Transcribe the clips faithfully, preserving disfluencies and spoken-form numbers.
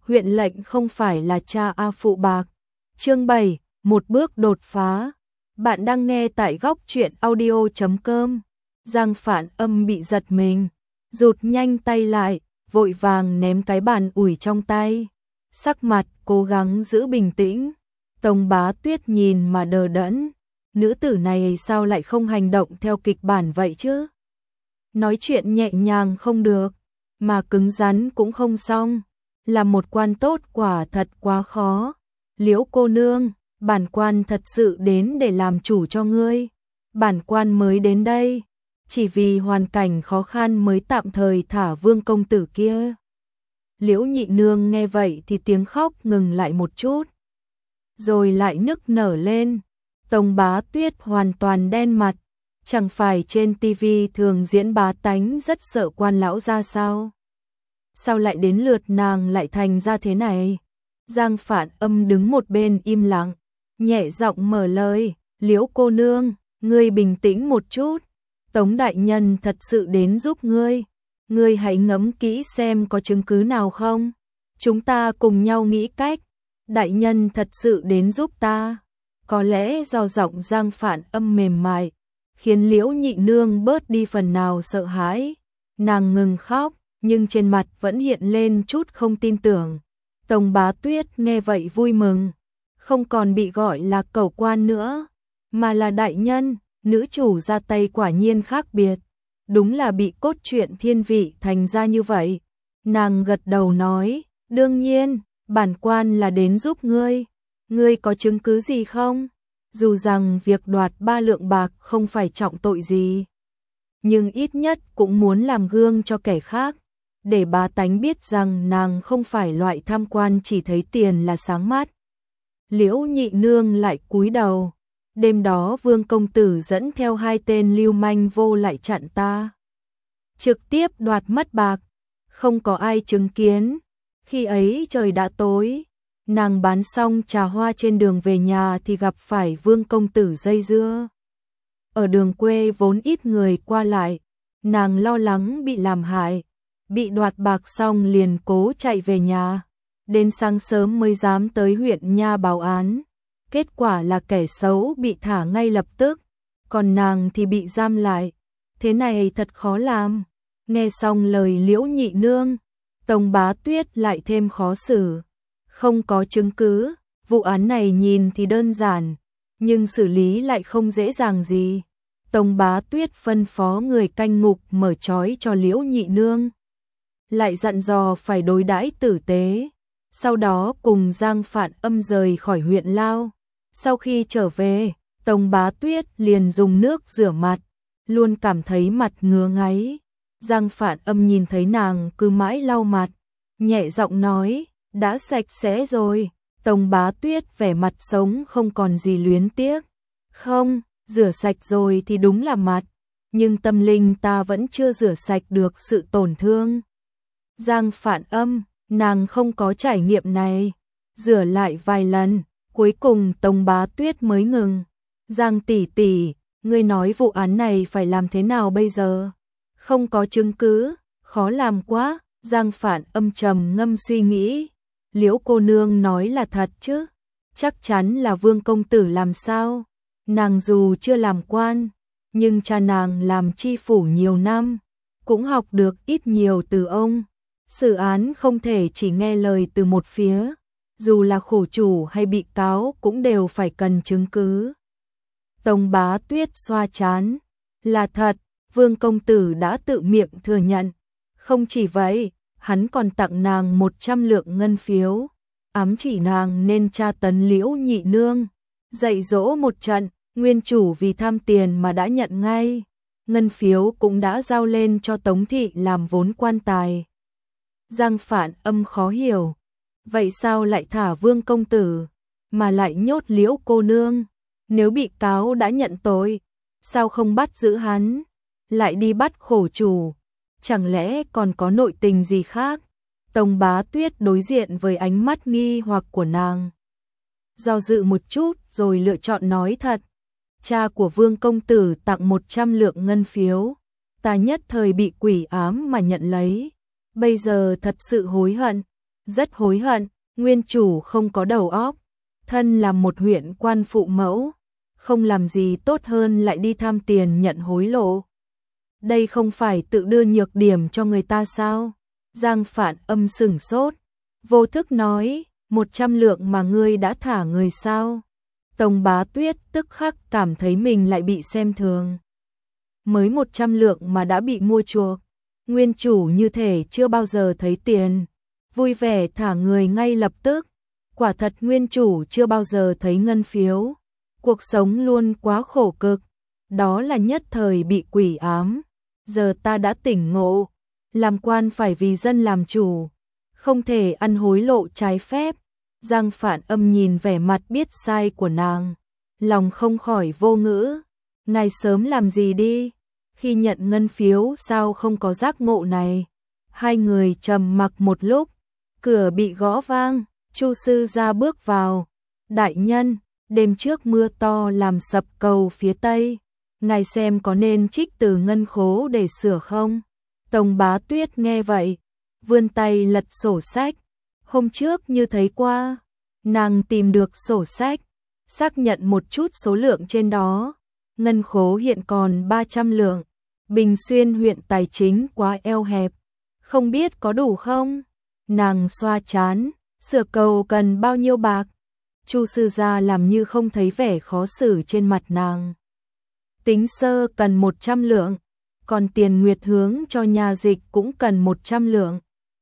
huyện lệnh không phải là cha A Phụ Bạc. Chương bảy, một bước đột phá. Bạn đang nghe tại góc truyện audio chấm com. Giang Phản Âm bị giật mình, rụt nhanh tay lại, vội vàng ném cái bàn ủi trong tay. Sắc mặt cố gắng giữ bình tĩnh. Tống Bá Tuyết nhìn mà đờ đẫn. Nữ tử này sao lại không hành động theo kịch bản vậy chứ? Nói chuyện nhẹ nhàng không được, mà cứng rắn cũng không xong. Là một quan tốt quả thật quá khó. Liễu cô nương, bản quan thật sự đến để làm chủ cho ngươi. Bản quan mới đến đây, chỉ vì hoàn cảnh khó khăn mới tạm thời thả Vương công tử kia. Liễu nhị nương nghe vậy thì tiếng khóc ngừng lại một chút, rồi lại nức nở lên. Tống Bá Tuyết hoàn toàn đen mặt, chẳng phải trên tivi thường diễn bá tánh rất sợ quan lão ra sao? Sao lại đến lượt nàng lại thành ra thế này? Giang Phản Âm đứng một bên im lặng, nhẹ giọng mở lời, Liễu cô nương, ngươi bình tĩnh một chút. Tống đại nhân thật sự đến giúp ngươi. Ngươi hãy ngẫm kỹ xem có chứng cứ nào không? Chúng ta cùng nhau nghĩ cách. Đại nhân thật sự đến giúp ta. Có lẽ do giọng Giang Phản Âm mềm mại, khiến Liễu nhị nương bớt đi phần nào sợ hãi. Nàng ngừng khóc, nhưng trên mặt vẫn hiện lên chút không tin tưởng. Tống Bá Tuyết nghe vậy vui mừng, không còn bị gọi là cẩu quan nữa, mà là đại nhân. Nữ chủ ra tay quả nhiên khác biệt, đúng là bị cốt truyện thiên vị thành ra như vậy. Nàng gật đầu nói, đương nhiên, bản quan là đến giúp ngươi. Ngươi có chứng cứ gì không? Dù rằng việc đoạt ba lượng bạc không phải trọng tội gì, nhưng ít nhất cũng muốn làm gương cho kẻ khác, để bá tánh biết rằng nàng không phải loại tham quan chỉ thấy tiền là sáng mắt. Liễu nhị nương lại cúi đầu. Đêm đó Vương công tử dẫn theo hai tên lưu manh vô lại chặn ta, trực tiếp đoạt mất bạc, không có ai chứng kiến. Khi ấy trời đã tối, nàng bán xong trà hoa trên đường về nhà thì gặp phải Vương công tử dây dưa. Ở đường quê vốn ít người qua lại, nàng lo lắng bị làm hại, bị đoạt bạc xong liền cố chạy về nhà, đến sáng sớm mới dám tới huyện nha báo án. Kết quả là kẻ xấu bị thả ngay lập tức, còn nàng thì bị giam lại. Thế này thật khó làm. Nghe xong lời Liễu nhị nương, Tống Bá Tuyết lại thêm khó xử. Không có chứng cứ, vụ án này nhìn thì đơn giản, nhưng xử lý lại không dễ dàng gì. Tống Bá Tuyết phân phó người canh ngục mở trói cho Liễu nhị nương, lại dặn dò phải đối đãi tử tế. Sau đó cùng Giang Phản Âm rời khỏi huyện Lao. Sau khi trở về, Tống Bá Tuyết liền dùng nước rửa mặt, luôn cảm thấy mặt ngứa ngáy. Giang Phản Âm nhìn thấy nàng cứ mãi lau mặt, nhẹ giọng nói, đã sạch sẽ rồi. Tống Bá Tuyết vẻ mặt sống không còn gì luyến tiếc. Không, rửa sạch rồi thì đúng là mặt, nhưng tâm linh ta vẫn chưa rửa sạch được sự tổn thương. Giang Phản Âm, nàng không có trải nghiệm này. Rửa lại vài lần, cuối cùng Tống Bá Tuyết mới ngừng. Giang tỷ tỷ, ngươi nói vụ án này phải làm thế nào bây giờ? Không có chứng cứ, khó làm quá. Giang Phản Âm trầm ngâm suy nghĩ. Liễu cô nương nói là thật chứ? Chắc chắn là Vương công tử làm sao? Nàng dù chưa làm quan, nhưng cha nàng làm tri phủ nhiều năm, cũng học được ít nhiều từ ông. Xử án không thể chỉ nghe lời từ một phía, dù là khổ chủ hay bị cáo cũng đều phải cần chứng cứ. Tống Bá Tuyết xoa trán, là thật, Vương công tử đã tự miệng thừa nhận. Không chỉ vậy, hắn còn tặng nàng một trăm lượng ngân phiếu, ám chỉ nàng nên tra tấn Liễu nhị nương, dạy dỗ một trận. Nguyên chủ vì tham tiền mà đã nhận ngay, ngân phiếu cũng đã giao lên cho Tống thị làm vốn quan tài. Giang Phản Âm khó hiểu, vậy sao lại thả Vương công tử, mà lại nhốt Liễu cô nương? Nếu bị cáo đã nhận tội, sao không bắt giữ hắn, lại đi bắt khổ chủ? Chẳng lẽ còn có nội tình gì khác? Tống Bá Tuyết đối diện với ánh mắt nghi hoặc của nàng, do dự một chút rồi lựa chọn nói thật. Cha của Vương công tử tặng một trăm lượng ngân phiếu, ta nhất thời bị quỷ ám mà nhận lấy, bây giờ thật sự hối hận. rất hối hận, nguyên chủ không có đầu óc, thân là một huyện quan phụ mẫu, không làm gì tốt hơn lại đi tham tiền nhận hối lộ. Đây không phải tự đưa nhược điểm cho người ta sao? Giang Phạn Âm sửng sốt, vô thức nói, một trăm lượng mà ngươi đã thả người sao? Tống Bá Tuyết tức khắc cảm thấy mình lại bị xem thường. Mới một trăm lượng mà đã bị mua chuộc, nguyên chủ như thể chưa bao giờ thấy tiền, vui vẻ thả người ngay lập tức. Quả thật nguyên chủ chưa bao giờ thấy ngân phiếu, cuộc sống luôn quá khổ cực, đó là nhất thời bị quỷ ám. Giờ ta đã tỉnh ngộ, làm quan phải vì dân làm chủ, không thể ăn hối lộ trái phép. Giang Phạn Âm nhìn vẻ mặt biết sai của nàng, lòng không khỏi vô ngữ. Ngài sớm làm gì đi, khi nhận ngân phiếu sao không có giác ngộ này? Hai người trầm mặc một lúc, cửa bị gõ vang, Chu sư gia bước vào. Đại nhân, đêm trước mưa to làm sập cầu phía tây, ngài xem có nên trích từ ngân khố để sửa không? Tống Bá Tuyết nghe vậy, vươn tay lật sổ sách. Hôm trước như thấy qua, nàng tìm được sổ sách, xác nhận một chút số lượng trên đó. Ngân khố hiện còn ba trăm lượng, Bình Xuyên huyện tài chính quá eo hẹp, không biết có đủ không? Nàng xoa trán, sửa cầu cần bao nhiêu bạc? Chu sư gia làm như không thấy vẻ khó xử trên mặt nàng. Tính sơ cần một trăm lượng, còn tiền nguyệt hướng cho nhà dịch cũng cần một trăm lượng.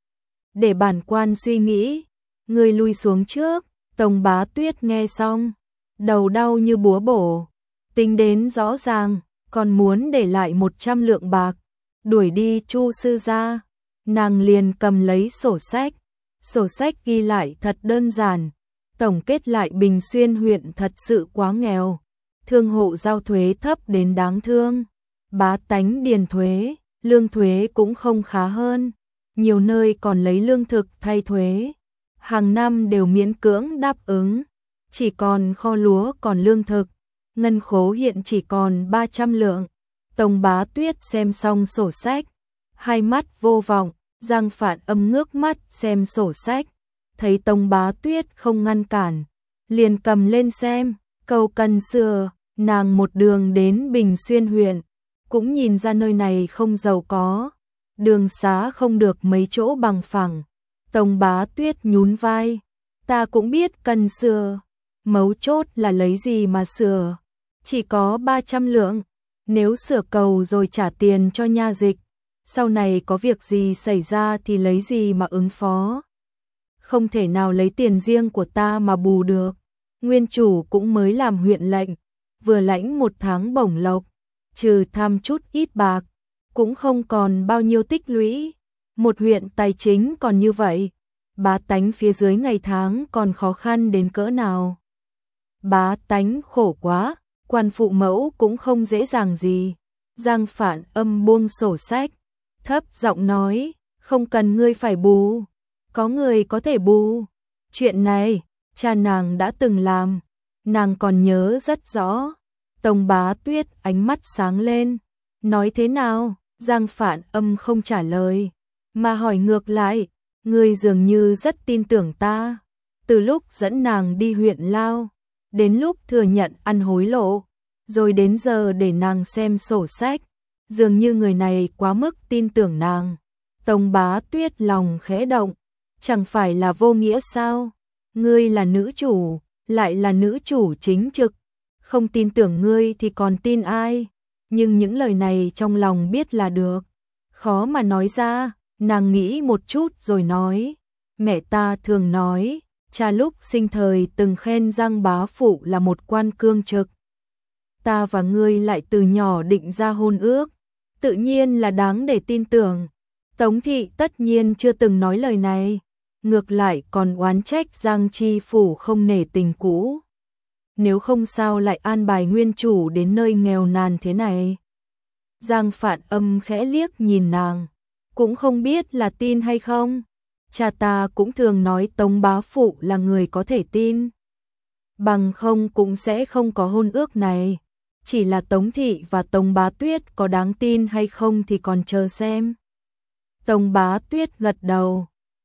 Để bản quan suy nghĩ, người lui xuống trước. Tống Bá Tuyết nghe xong, đầu đau như búa bổ, tính đến rõ ràng, còn muốn để lại một trăm lượng bạc, đuổi đi Chu sư gia. Nàng liền cầm lấy sổ sách, sổ sách ghi lại thật đơn giản, tổng kết lại Bình Xuyên huyện thật sự quá nghèo, thương hộ giao thuế thấp đến đáng thương, bá tánh điền thuế, lương thuế cũng không khá hơn, nhiều nơi còn lấy lương thực thay thuế, hàng năm đều miễn cưỡng đáp ứng, chỉ còn kho lúa còn lương thực, ngân khố hiện chỉ còn ba trăm lượng. Tống Bá Tuyết xem xong sổ sách, hai mắt vô vọng. Giang Phạn Âm ngước mắt xem sổ sách, thấy Tống Bá Tuyết không ngăn cản, liền cầm lên xem. Cầu cần sửa, nàng một đường đến Bình Xuyên huyện, cũng nhìn ra nơi này không giàu có, đường xá không được mấy chỗ bằng phẳng. Tống Bá Tuyết nhún vai, ta cũng biết cần sửa, mấu chốt là lấy gì mà sửa, chỉ có ba trăm lượng, nếu sửa cầu rồi trả tiền cho nha dịch, sau này có việc gì xảy ra thì lấy gì mà ứng phó. Không thể nào lấy tiền riêng của ta mà bù được. Nguyên chủ cũng mới làm huyện lệnh, vừa lãnh một tháng bổng lộc, trừ tham chút ít bạc, cũng không còn bao nhiêu tích lũy. Một huyện tài chính còn như vậy, bá tánh phía dưới ngày tháng còn khó khăn đến cỡ nào. Bá tánh khổ quá, quan phụ mẫu cũng không dễ dàng gì. Giang Phạn Âm buông sổ sách, thấp giọng nói, không cần ngươi phải bù, có người có thể bù. Chuyện này, cha nàng đã từng làm, nàng còn nhớ rất rõ. Tống Bá Tuyết ánh mắt sáng lên, nói thế nào? Giang Phạn Âm không trả lời, mà hỏi ngược lại, ngươi dường như rất tin tưởng ta. Từ lúc dẫn nàng đi huyện Lao, đến lúc thừa nhận ăn hối lộ, rồi đến giờ để nàng xem sổ sách, dường như người này quá mức tin tưởng nàng. Tống Bá Tuyết lòng khẽ động, chẳng phải là vô nghĩa sao? Ngươi là nữ chủ, lại là nữ chủ chính trực, không tin tưởng ngươi thì còn tin ai? Nhưng những lời này trong lòng biết là được, khó mà nói ra. Nàng nghĩ một chút rồi nói, mẹ ta thường nói, cha lúc sinh thời từng khen Giang bá phụ là một quan cương trực. Ta và ngươi lại từ nhỏ định ra hôn ước, tự nhiên là đáng để tin tưởng. Tống thị tất nhiên chưa từng nói lời này, ngược lại còn oán trách Giang chi phủ không nể tình cũ. Nếu không sao lại an bài nguyên chủ đến nơi nghèo nàn thế này. Giang Phạn Âm khẽ liếc nhìn nàng, cũng không biết là tin hay không. Cha ta cũng thường nói Tống bá phụ là người có thể tin, bằng không cũng sẽ không có hôn ước này. Chỉ là Tống thị và Tống Bá Tuyết có đáng tin hay không thì còn chờ xem. Tống Bá Tuyết gật đầu,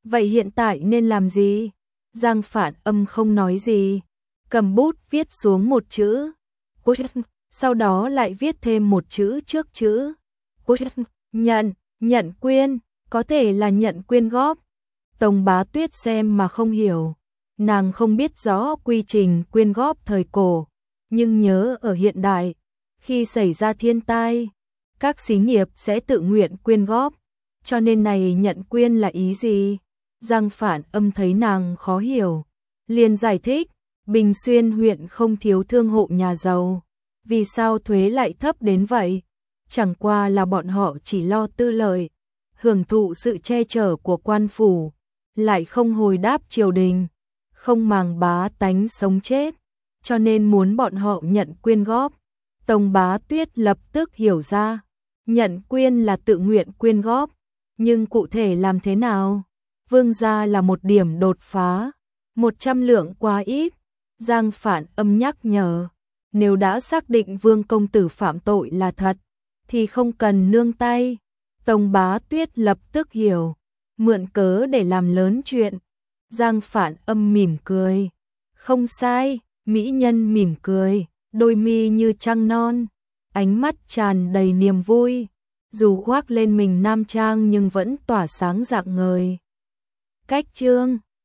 Vậy hiện tại nên làm gì? Giang Phản Âm không nói gì, cầm bút viết xuống một chữ, sau đó lại viết thêm một chữ trước chữ. Nhận, nhận quyên, có thể là nhận quyên góp. Tống Bá Tuyết xem mà không hiểu, nàng không biết rõ quy trình quyên góp thời cổ, nhưng nhớ ở hiện đại, khi xảy ra thiên tai, các xí nghiệp sẽ tự nguyện quyên góp, cho nên này nhận quyên là ý gì? Giang Phản Âm thấy nàng khó hiểu, liền giải thích, Bình Xuyên huyện không thiếu thương hộ nhà giàu, vì sao thuế lại thấp đến vậy? Chẳng qua là bọn họ chỉ lo tư lợi, hưởng thụ sự che chở của quan phủ, lại không hồi đáp triều đình, không màng bá tánh sống chết, cho nên muốn bọn họ nhận quyên góp. Tống Bá Tuyết lập tức hiểu ra, nhận quyên là tự nguyện quyên góp, nhưng cụ thể làm thế nào? Vương gia là một điểm đột phá, một trăm lượng quá ít. Giang Phản Âm nhắc nhở, nếu đã xác định Vương công tử phạm tội là thật, thì không cần nương tay. Tống Bá Tuyết lập tức hiểu, mượn cớ để làm lớn chuyện. Giang Phản Âm mỉm cười, không sai, mỹ nhân mỉm cười, đôi mi như trăng non, ánh mắt tràn đầy niềm vui, dù khoác lên mình nam trang nhưng vẫn tỏa sáng rạng ngời. Cách chương